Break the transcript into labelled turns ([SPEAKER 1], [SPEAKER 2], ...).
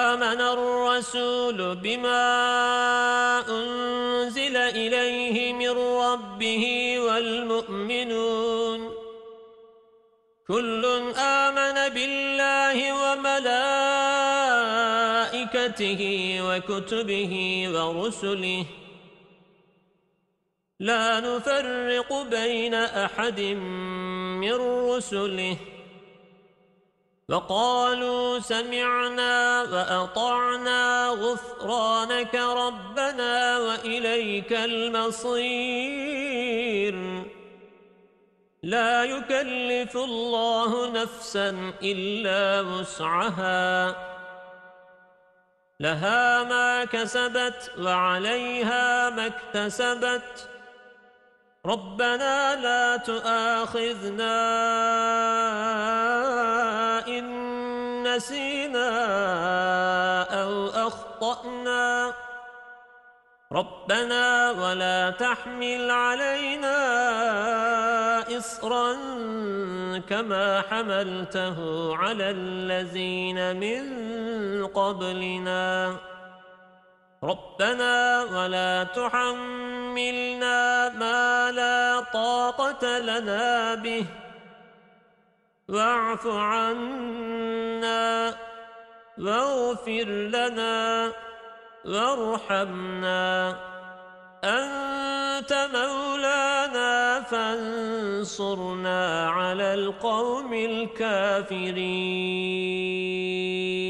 [SPEAKER 1] آمن الرسول بما أنزل إليه من ربه والمؤمنون كل آمن بالله وملائكته وكتبه ورسله لا نفرق بين أحد من رسله وقالوا سمعنا وأطعنا غفرانك ربنا وإليك المصير لا يكلف الله نفسا إلا وسعها لها ما كسبت وعليها ما اكتسبت ربنا لا تؤاخذنا إن نسينا أو أخطأنا ربنا ولا تحمل علينا إصرا كما حملته على الذين من قبلنا ربنا ولا تحملنا ما لا طاقة لنا به واعف عنا واغفر لنا وارحمنا أنت مولانا فانصرنا على القوم الكافرين